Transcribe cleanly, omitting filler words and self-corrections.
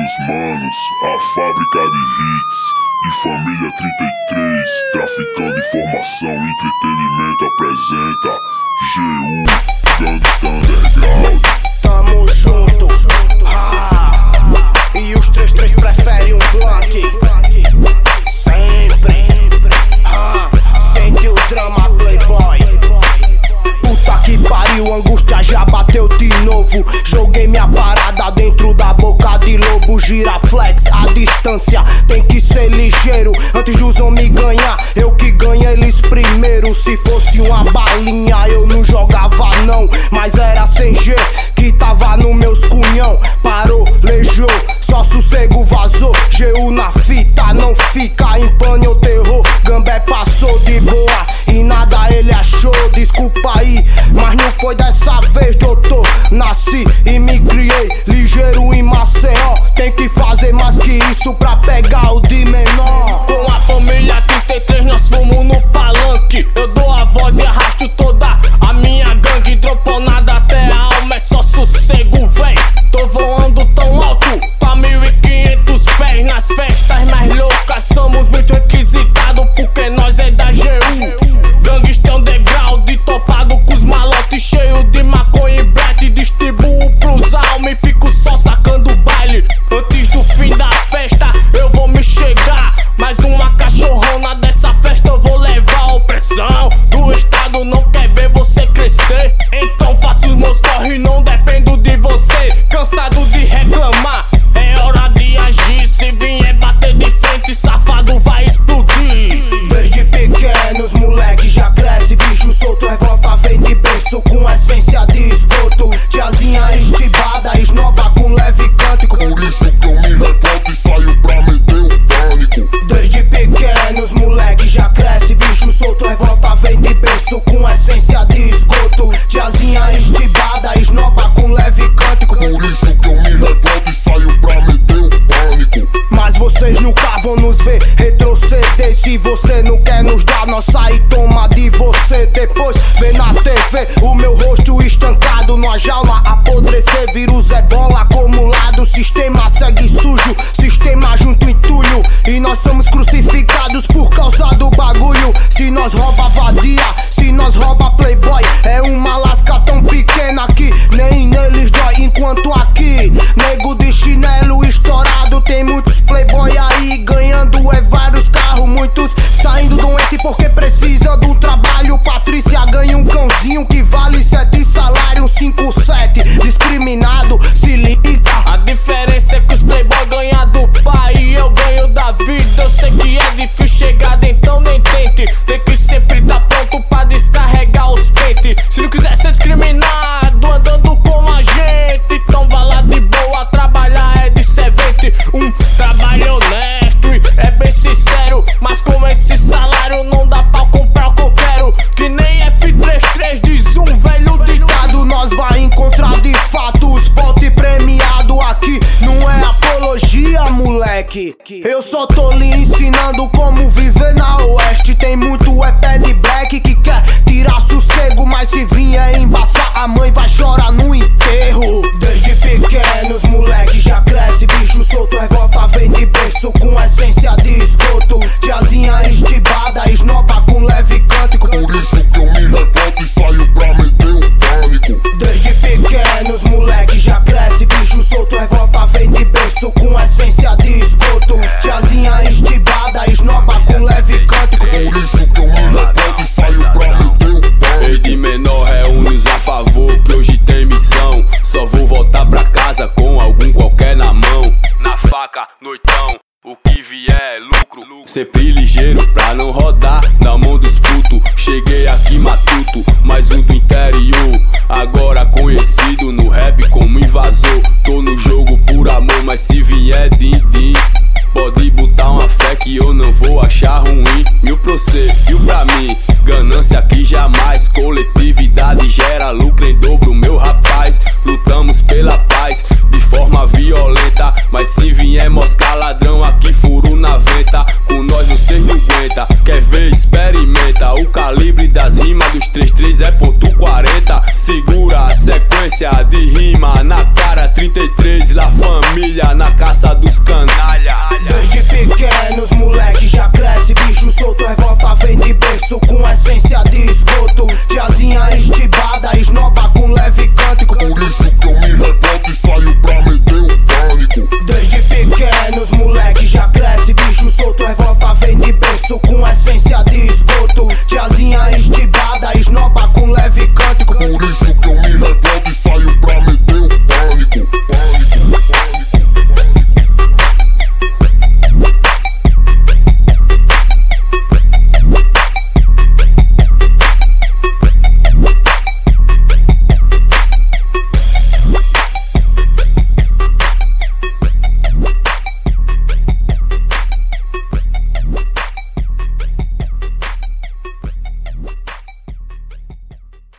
dos manos, a fábrica de hits e família 33, traficando informação, entretenimento apresenta GU, Gangsta Underground. Tamo junto, e os 33 preferem um blunt. Sempre, sente o drama, playboy. Puta que pariu, angústia já bateu de novo. Joguei minha parada dentro da boca de lobo. Giraflex, a distância tem que ser ligeiro. Antes de os homens ganhar, eu que ganho eles primeiro. Se fosse uma balinha eu não jogava não, mas era sem G que tava no meus cunhão. Parou, lejou, só sossego vazou. GU na fita, não fica em pane ou terror. Gambé passou de boa e nada ele achou. Desculpa aí, mas não foi dessa vez, doutor. Nasci e me criei ligeiro em Maceió. Tem que fazer mais que isso pra pegar o de menor. Com a família 33 nós fomos no palanque. Eu dou a voz e arrasto toda a minha gangue. Droponada até a alma, é só sossego, véi. Tô voando tão alto, pra 1500 pés. Nas festas mais loucas somos muito requisitados, porque nós é da GU. Gangsta Underground, topado com os malotes cheio de maconha e black. Distribuo pros almas e fico só sacando baile. Antes do fim da festa eu vou me chegar. Mais uma cachorrona dessa festa eu vou levar. Opressão do estado não quer ver você crescer, então faço os meus corre, não dependo de você. Cansado de reclamar, é hora de agir. Se vier bater de frente, safado vai explodir. Desde pequenos moleque já cresce, bicho solto, revolta vem de berço com essência de esgoto. Tiazinha estibada, esnoba com leve cântico. Por isso que eu me revolto e saio pra meter o pânico. Desde pequenos moleque já cresce, bicho solto, revolta vem de berço com essência de esgoto. Tiazinha estibada, esnoba com leve cântico. Por isso que eu me revolto e saio pra meter o pânico. Mas vocês nunca vão nos ver retroceder. Se você não quer nos dar, nós sai toma de você. Depois vê na TV o meu rosto estancado numa jaula, apodrecer, vírus é bola acumulado. Sistema segue sujo, sistema junto entulho, e nós somos crucificados por causa do bagulho. Se nós rouba vadia, se nós rouba playboy, é uma lasca tão pequena que nem neles dói. Enquanto aqui, nego de chinelo estourado, tem muitos playboy aí ganhando vários carros. Muitos saindo doente porque precisam de um trabalho. Patrícia ganha um cãozinho que vale 7 salários, 5-7 discriminado, se liga. A diferença é que os playboy ganham do pai e eu ganho da vida. Eu sei que é difícil chegar, então nem tente. Tem que sempre tá pronto pra descarregar os pentes. Se não quiser ser discriminado andando com a gente, então vá lá de boa, trabalhar é de servente. Um trabalho honesto e é bem sincero, mas com esse salário não dá pra comprar o que eu quero. Que nem F33 diz um velho ditado. Nós vai encontrar de fato os pote premiado. Aqui não é apologia, moleque. Eu só tô lhe ensinando como viver na oeste. Tem muito pé de black que quer tirar sossego, mas se vier embaçar a mãe vai chorar no enterro. Desde pequenos moleque já cresce, bicho solto, revolta vem de berço com essência de esgoto. Tiazinha estibada, esnoba com leve cântico. Por isso que eu me revolto e saio pra meter o pânico. Desde pequenos moleque já cresce, bicho solto, revolta vem de berço com essência de esgoto. Tiazinha estibada, esnoba com leve cântico. Por isso que eu me revolto e saio pra meter o pânico. Ei de menor, reúne-os a favor, que hoje tem missão. Só vou voltar pra casa com algum qualquer na mão. Na faca, noitão, o que vier é lucro. Sempre ligeiro pra não rodar na mão dos putos. Cheguei aqui matuto, mais um do interior. Agora conhecido no rap como invasor. Tô no jogo por amor, mas se vier din-din, pode botar uma fé que eu não vou achar ruim. Mil pra você, mil pra mim, ganância aqui jamais. Coletividade gera lucro em dobro, meu rapaz. Lutamos pela paz de forma violenta, mas se vier moscar ladrão aqui furo na venta. Com nós vocês não aguenta, quer ver experimenta. O calibre das rimas dos 33 é .40. Segura a sequência de rima na cara 33, La Família na caça dos canalha. Desde pequenos